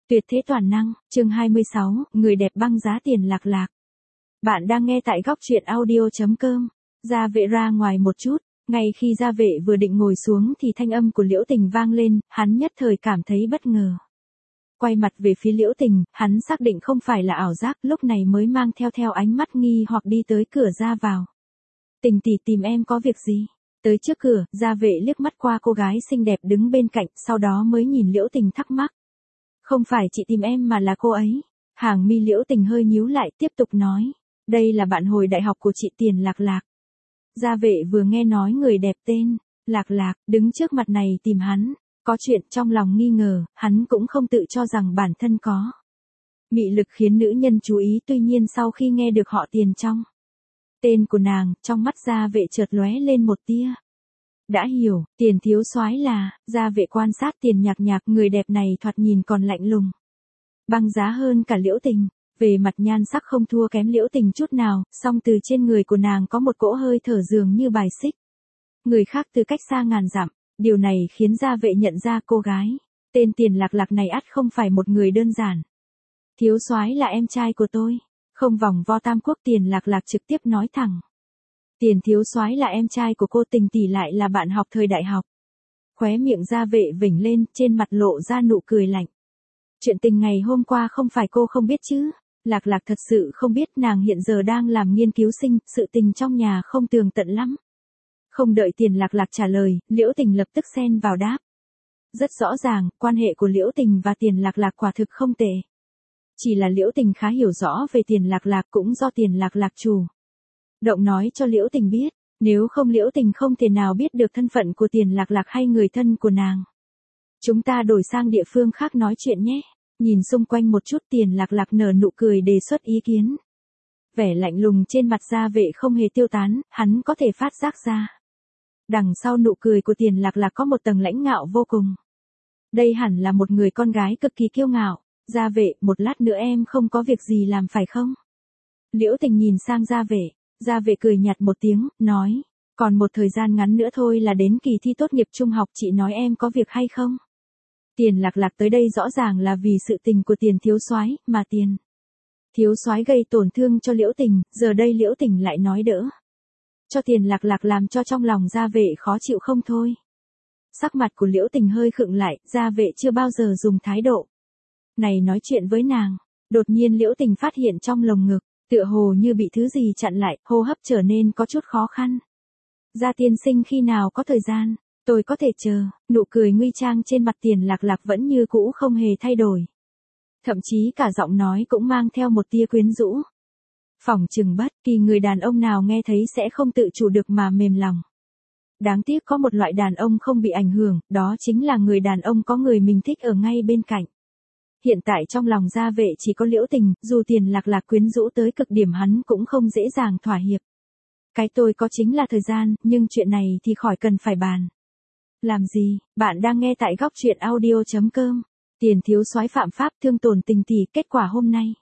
Tuyệt thế toàn năng, chương 26, người đẹp băng giá tiền lạc lạc. Bạn đang nghe tại góc truyện audio.com. Gia vệ ra ngoài một chút, ngay khi gia vệ vừa định ngồi xuống thì thanh âm của Liễu Tình vang lên, hắn nhất thời cảm thấy bất ngờ. Quay mặt về phía Liễu Tình, hắn xác định không phải là ảo giác, lúc này mới mang theo ánh mắt nghi hoặc đi tới cửa ra vào. Tình tỷ tìm em có việc gì? Tới trước cửa, gia vệ liếc mắt qua cô gái xinh đẹp đứng bên cạnh, sau đó mới nhìn Liễu Tình thắc mắc. Không phải chị tìm em mà là cô ấy. Hàng mi Liễu Tình hơi nhíu lại, tiếp tục nói. Đây là bạn hồi đại học của chị Tiền Lạc Lạc. Gia vệ vừa nghe nói người đẹp tên Lạc Lạc đứng trước mặt này tìm hắn, có chuyện trong lòng nghi ngờ, hắn cũng không tự cho rằng bản thân có mị lực khiến nữ nhân chú ý, tuy nhiên sau khi nghe được họ Tiền trong tên của nàng, trong mắt gia vệ chợt lóe lên một tia. Đã hiểu, Tiền thiếu soái là, gia vệ quan sát Tiền Nhạc Nhạc, người đẹp này thoạt nhìn còn lạnh lùng. Băng giá hơn cả Liễu Tình, về mặt nhan sắc không thua kém Liễu Tình chút nào, song từ trên người của nàng có một cỗ hơi thở dường như bài xích người khác từ cách xa ngàn dặm, điều này khiến gia vệ nhận ra cô gái tên Tiền Lạc Lạc này ắt không phải một người đơn giản. Thiếu soái là em trai của tôi. Không vòng vo tam quốc, Tiền Lạc Lạc trực tiếp nói thẳng. Tiền thiếu soái là em trai của cô, Tình tỷ lại là bạn học thời đại học. Khóe miệng gia vệ vểnh lên, trên mặt lộ ra nụ cười lạnh. Chuyện tình ngày hôm qua không phải cô không biết chứ? Lạc Lạc thật sự không biết, nàng hiện giờ đang làm nghiên cứu sinh, sự tình trong nhà không tường tận lắm. Không đợi Tiền Lạc Lạc trả lời, Liễu Tình lập tức xen vào đáp. Rất rõ ràng, quan hệ của Liễu Tình và Tiền Lạc Lạc quả thực không tệ. Chỉ là Liễu Tình khá hiểu rõ về Tiền Lạc Lạc, cũng do Tiền Lạc Lạc chủ động nói cho Liễu Tình biết, nếu không Liễu Tình không thể nào biết được thân phận của Tiền Lạc Lạc hay người thân của nàng. Chúng ta đổi sang địa phương khác nói chuyện nhé. Nhìn xung quanh một chút, Tiền Lạc Lạc nở nụ cười đề xuất ý kiến. Vẻ lạnh lùng trên mặt gia vệ không hề tiêu tán, hắn có thể phát giác ra. Đằng sau nụ cười của Tiền Lạc Lạc có một tầng lãnh ngạo vô cùng. Đây hẳn là một người con gái cực kỳ kiêu ngạo. Gia vệ, một lát nữa em không có việc gì làm phải không? Liễu Tình nhìn sang gia vệ cười nhạt một tiếng, nói. Còn một thời gian ngắn nữa thôi là đến kỳ thi tốt nghiệp trung học, chị nói em có việc hay không? Tiền Lạc Lạc tới đây rõ ràng là vì sự tình của Tiền thiếu soái, mà Tiền thiếu soái gây tổn thương cho Liễu Tình, giờ đây Liễu Tình lại nói đỡ cho Tiền Lạc Lạc, làm cho trong lòng gia vệ khó chịu không thôi. Sắc mặt của Liễu Tình hơi khựng lại, gia vệ chưa bao giờ dùng thái độ này nói chuyện với nàng. Đột nhiên Liễu Tình phát hiện trong lồng ngực, tựa hồ như bị thứ gì chặn lại, hô hấp trở nên có chút khó khăn. Gia tiên sinh khi nào có thời gian, tôi có thể chờ. Nụ cười nguy trang trên mặt Tiền Lạc Lạc vẫn như cũ không hề thay đổi. Thậm chí cả giọng nói cũng mang theo một tia quyến rũ. Phỏng chừng bất kỳ người đàn ông nào nghe thấy sẽ không tự chủ được mà mềm lòng. Đáng tiếc có một loại đàn ông không bị ảnh hưởng, đó chính là người đàn ông có người mình thích ở ngay bên cạnh. Hiện tại trong lòng gia vệ chỉ có Liễu Tình, dù Tiền Lạc Lạc quyến rũ tới cực điểm hắn cũng không dễ dàng thỏa hiệp. Cái tôi có chính là thời gian, nhưng chuyện này thì khỏi cần phải bàn. Làm gì? Bạn đang nghe tại góc truyện audio.com. Tiền thiếu soái phạm pháp thương tổn Tình tỷ, kết quả hôm nay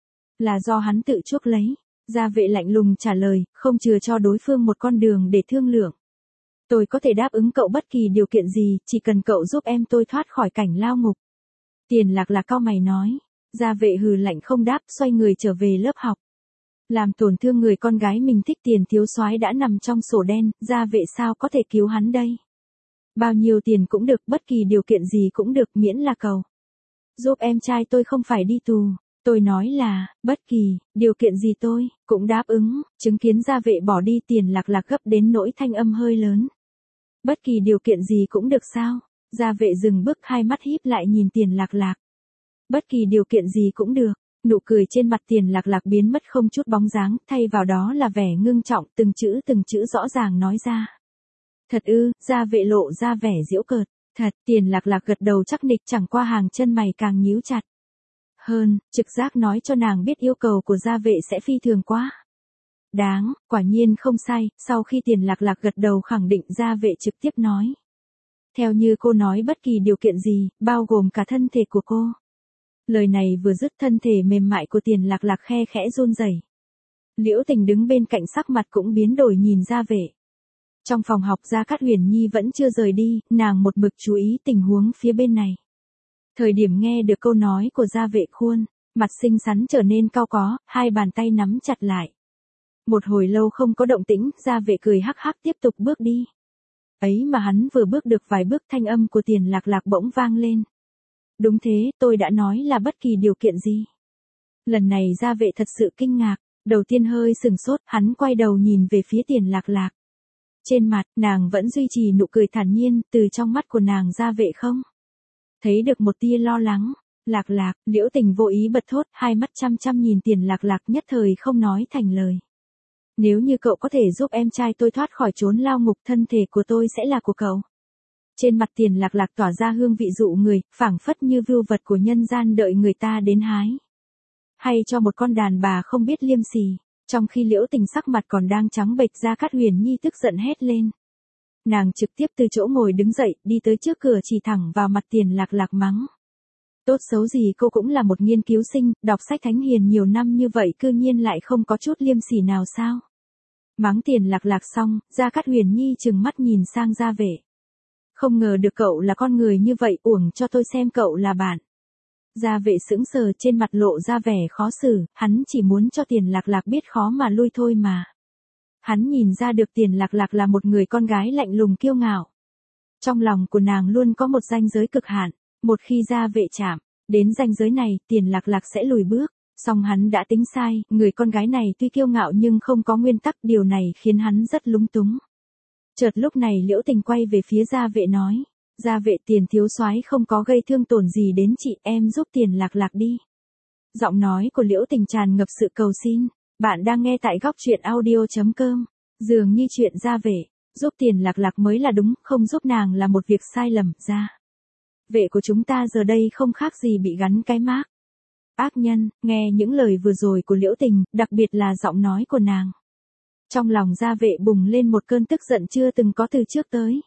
là do hắn tự chuốc lấy. Gia vệ lạnh lùng trả lời, không chừa cho đối phương một con đường để thương lượng. Tôi có thể đáp ứng cậu bất kỳ điều kiện gì, chỉ cần cậu giúp em tôi thoát khỏi cảnh lao ngục. Tiền Lạc Lạc cau mày nói. Gia vệ hừ lạnh không đáp, xoay người trở về lớp học. Làm tổn thương người con gái mình thích, Tiền thiếu soái đã nằm trong sổ đen, gia vệ sao có thể cứu hắn đây? Bao nhiêu tiền cũng được, bất kỳ điều kiện gì cũng được, miễn là cầu giúp em trai tôi không phải đi tù. Tôi nói là, bất kỳ điều kiện gì tôi cũng đáp ứng. Chứng kiến gia vệ bỏ đi, Tiền Lạc Lạc gấp đến nỗi thanh âm hơi lớn. Bất kỳ điều kiện gì cũng được sao? Gia vệ dừng bước, hai mắt híp lại nhìn Tiền Lạc Lạc. Bất kỳ điều kiện gì cũng được. Nụ cười trên mặt Tiền Lạc Lạc biến mất không chút bóng dáng, thay vào đó là vẻ ngưng trọng, từng chữ rõ ràng nói ra. Thật ư? Gia vệ lộ ra vẻ giễu cợt. Thật. Tiền Lạc Lạc gật đầu chắc nịch, chẳng qua hàng chân mày càng nhíu chặt hơn, trực giác nói cho nàng biết yêu cầu của gia vệ sẽ phi thường quá đáng. Quả nhiên không sai. Sau khi Tiền Lạc Lạc gật đầu khẳng định, gia vệ trực tiếp nói. Theo như cô nói, bất kỳ điều kiện gì, bao gồm cả thân thể của cô. Lời này vừa dứt, thân thể mềm mại của Tiền Lạc Lạc khe khẽ run rẩy. Liễu Tình đứng bên cạnh sắc mặt cũng biến đổi nhìn gia vệ. Trong phòng học, Gia Cát Huyền Nhi vẫn chưa rời đi, nàng một mực chú ý tình huống phía bên này. Thời điểm nghe được câu nói của gia vệ khuôn, mặt xinh xắn trở nên cau có, hai bàn tay nắm chặt lại. Một hồi lâu không có động tĩnh, gia vệ cười hắc hắc tiếp tục bước đi. Ấy mà hắn vừa bước được vài bước thanh âm của Tiền Lạc Lạc bỗng vang lên. Đúng thế, tôi đã nói là bất kỳ điều kiện gì. Lần này gia vệ thật sự kinh ngạc, đầu tiên hơi sừng sốt, hắn quay đầu nhìn về phía Tiền Lạc Lạc. Trên mặt, nàng vẫn duy trì nụ cười thản nhiên, từ trong mắt của nàng gia vệ không thấy được một tia lo lắng. Lạc Lạc, Liễu Tình vô ý bật thốt, hai mắt chăm chăm nhìn Tiền Lạc Lạc nhất thời không nói thành lời. Nếu như cậu có thể giúp em trai tôi thoát khỏi chốn lao ngục, thân thể của tôi sẽ là của cậu. Trên mặt Tiền Lạc Lạc tỏa ra hương vị dụ người, phảng phất như vưu vật của nhân gian đợi người ta đến hái. Hay cho một con đàn bà không biết liêm sỉ. Trong khi Liễu Tình sắc mặt còn đang trắng bệch, Gia Cát Huyền Nhi tức giận hét lên. Nàng trực tiếp từ chỗ ngồi đứng dậy, đi tới trước cửa chỉ thẳng vào mặt Tiền Lạc Lạc mắng. Tốt xấu gì cô cũng là một nghiên cứu sinh, đọc sách thánh hiền nhiều năm như vậy cư nhiên lại không có chút liêm sỉ nào sao? Mắng Tiền Lạc Lạc xong, Gia Cát Huyền Nhi trừng mắt nhìn sang gia vệ. Không ngờ được cậu là con người như vậy, uổng cho tôi xem cậu là bạn. Gia vệ sững sờ, trên mặt lộ ra vẻ khó xử, hắn chỉ muốn cho Tiền Lạc Lạc biết khó mà lui thôi mà. Hắn nhìn ra được Tiền Lạc Lạc là một người con gái lạnh lùng kiêu ngạo. Trong lòng của nàng luôn có một ranh giới cực hạn, một khi gia vệ chạm đến ranh giới này, Tiền Lạc Lạc sẽ lùi bước. Song hắn đã tính sai, người con gái này tuy kiêu ngạo nhưng không có nguyên tắc, điều này khiến hắn rất lúng túng. Chợt lúc này Liễu Tình quay về phía gia vệ nói. Gia vệ, Tiền thiếu soái không có gây thương tổn gì đến chị, em giúp Tiền Lạc Lạc đi. Giọng nói của Liễu Tình tràn ngập sự cầu xin. Bạn đang nghe tại góc truyện audio.com. Dường như chuyện gia vệ giúp Tiền Lạc Lạc mới là đúng, không giúp nàng là một việc sai lầm. Gia vệ của chúng ta giờ đây không khác gì bị gắn cái mác ác nhân. Nghe những lời vừa rồi của Liễu Tình, đặc biệt là giọng nói của nàng, trong lòng gia vệ bùng lên một cơn tức giận chưa từng có từ trước tới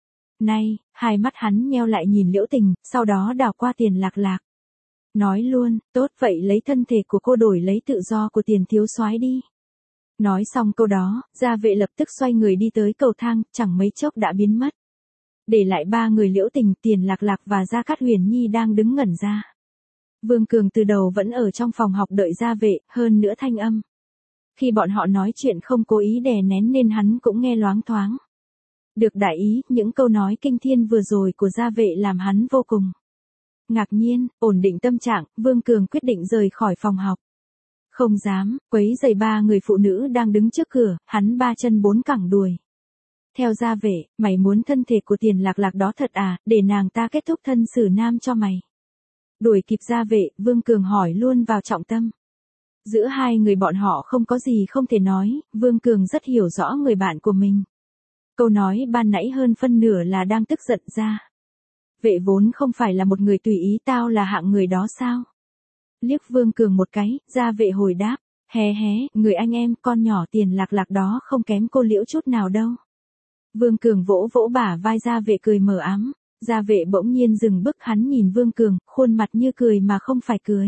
nay. Hai mắt hắn nheo lại nhìn Liễu Tình, sau đó đảo qua Tiền Lạc Lạc. Nói luôn, tốt vậy lấy thân thể của cô đổi lấy tự do của Tiền thiếu soái đi. Nói xong câu đó, gia vệ lập tức xoay người đi tới cầu thang, chẳng mấy chốc đã biến mất. Để lại ba người Liễu Tình, Tiền Lạc Lạc và Gia Cát Huyền Nhi đang đứng ngẩn ra. Vương Cường từ đầu vẫn ở trong phòng học đợi gia vệ, hơn nữa thanh âm khi bọn họ nói chuyện không cố ý đè nén nên hắn cũng nghe loáng thoáng được đại ý. Những câu nói kinh thiên vừa rồi của gia vệ làm hắn vô cùng ngạc nhiên. Ổn định tâm trạng, Vương Cường quyết định rời khỏi phòng học. Không dám quấy rầy ba người phụ nữ đang đứng trước cửa, hắn ba chân bốn cẳng đuổi theo gia vệ. Mày muốn thân thể của Tiền Lạc Lạc đó thật à, để nàng ta kết thúc thân xử nam cho mày. Đuổi kịp gia vệ, Vương Cường hỏi luôn vào trọng tâm. Giữa hai người bọn họ không có gì không thể nói, Vương Cường rất hiểu rõ người bạn của mình. Câu nói ban nãy hơn phân nửa là đang tức giận gia vệ vốn không phải là một người tùy ý, tao là hạng người đó sao? Liếc Vương Cường một cái, gia vệ hồi đáp, hé, người anh em con nhỏ Tiền Lạc Lạc đó không kém cô Liễu chút nào đâu. Vương Cường vỗ vỗ bả vai gia vệ cười mờ ám. Gia vệ bỗng nhiên dừng bước, hắn nhìn Vương Cường, khuôn mặt như cười mà không phải cười.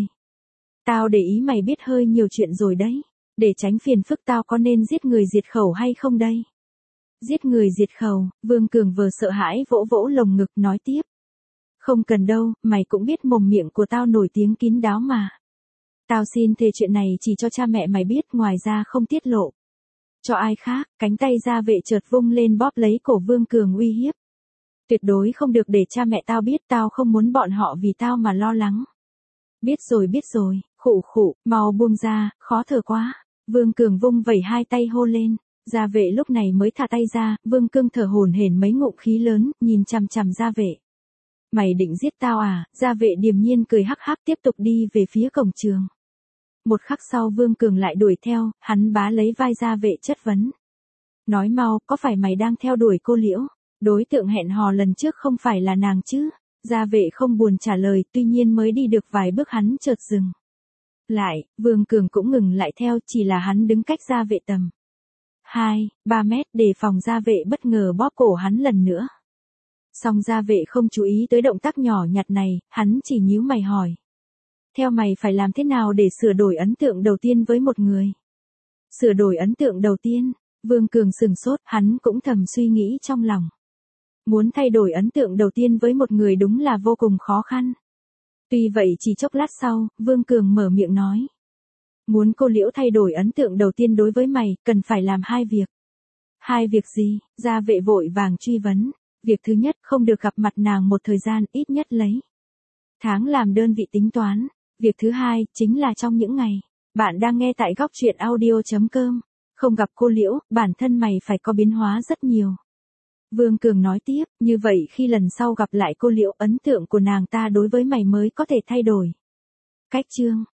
Tao để ý mày biết hơi nhiều chuyện rồi đấy. Để tránh phiền phức tao có nên giết người diệt khẩu hay không đây? Giết người diệt khẩu, Vương Cường vừa sợ hãi vỗ vỗ lồng ngực nói tiếp. Không cần đâu, mày cũng biết mồm miệng của tao nổi tiếng kín đáo mà. Tao xin thề chuyện này chỉ cho cha mẹ mày biết, ngoài ra không tiết lộ cho ai khác. Cánh tay gia vệ chợt vung lên bóp lấy cổ Vương Cường uy hiếp. Tuyệt đối không được để cha mẹ tao biết, tao không muốn bọn họ vì tao mà lo lắng. Biết rồi, khụ khụ, mau buông ra, khó thở quá. Vương Cường vung vẩy hai tay hô lên. Gia vệ lúc này mới thả tay ra, Vương Cường thở hổn hển mấy ngụm khí lớn, nhìn chằm chằm gia vệ. Mày định giết tao à? Gia vệ điềm nhiên cười hắc hắc tiếp tục đi về phía cổng trường. Một khắc sau Vương Cường lại đuổi theo, hắn bá lấy vai gia vệ chất vấn. Nói mau, có phải mày đang theo đuổi cô Liễu? Đối tượng hẹn hò lần trước không phải là nàng chứ? Gia vệ không buồn trả lời, tuy nhiên mới đi được vài bước hắn chợt dừng lại. Vương Cường cũng ngừng lại theo, chỉ là hắn đứng cách gia vệ tầm 2-3 mét, đề phòng gia vệ bất ngờ bóp cổ hắn lần nữa. Song gia vệ không chú ý tới động tác nhỏ nhặt này, hắn chỉ nhíu mày hỏi. Theo mày phải làm thế nào để sửa đổi ấn tượng đầu tiên với một người? Sửa đổi ấn tượng đầu tiên? Vương Cường sừng sốt, hắn cũng thầm suy nghĩ trong lòng. Muốn thay đổi ấn tượng đầu tiên với một người đúng là vô cùng khó khăn. Tuy vậy chỉ chốc lát sau, Vương Cường mở miệng nói. Muốn cô Liễu thay đổi ấn tượng đầu tiên đối với mày, cần phải làm 2 việc. 2 việc gì? Gia vệ vội vàng truy vấn. Việc thứ nhất, không được gặp mặt nàng một thời gian, ít nhất lấy tháng làm đơn vị tính toán. Việc thứ hai, chính là trong những ngày bạn đang nghe tại góc truyện audio.com, không gặp cô Liễu, bản thân mày phải có biến hóa rất nhiều. Vương Cường nói tiếp, như vậy khi lần sau gặp lại cô Liễu, ấn tượng của nàng ta đối với mày mới có thể thay đổi. Cách chương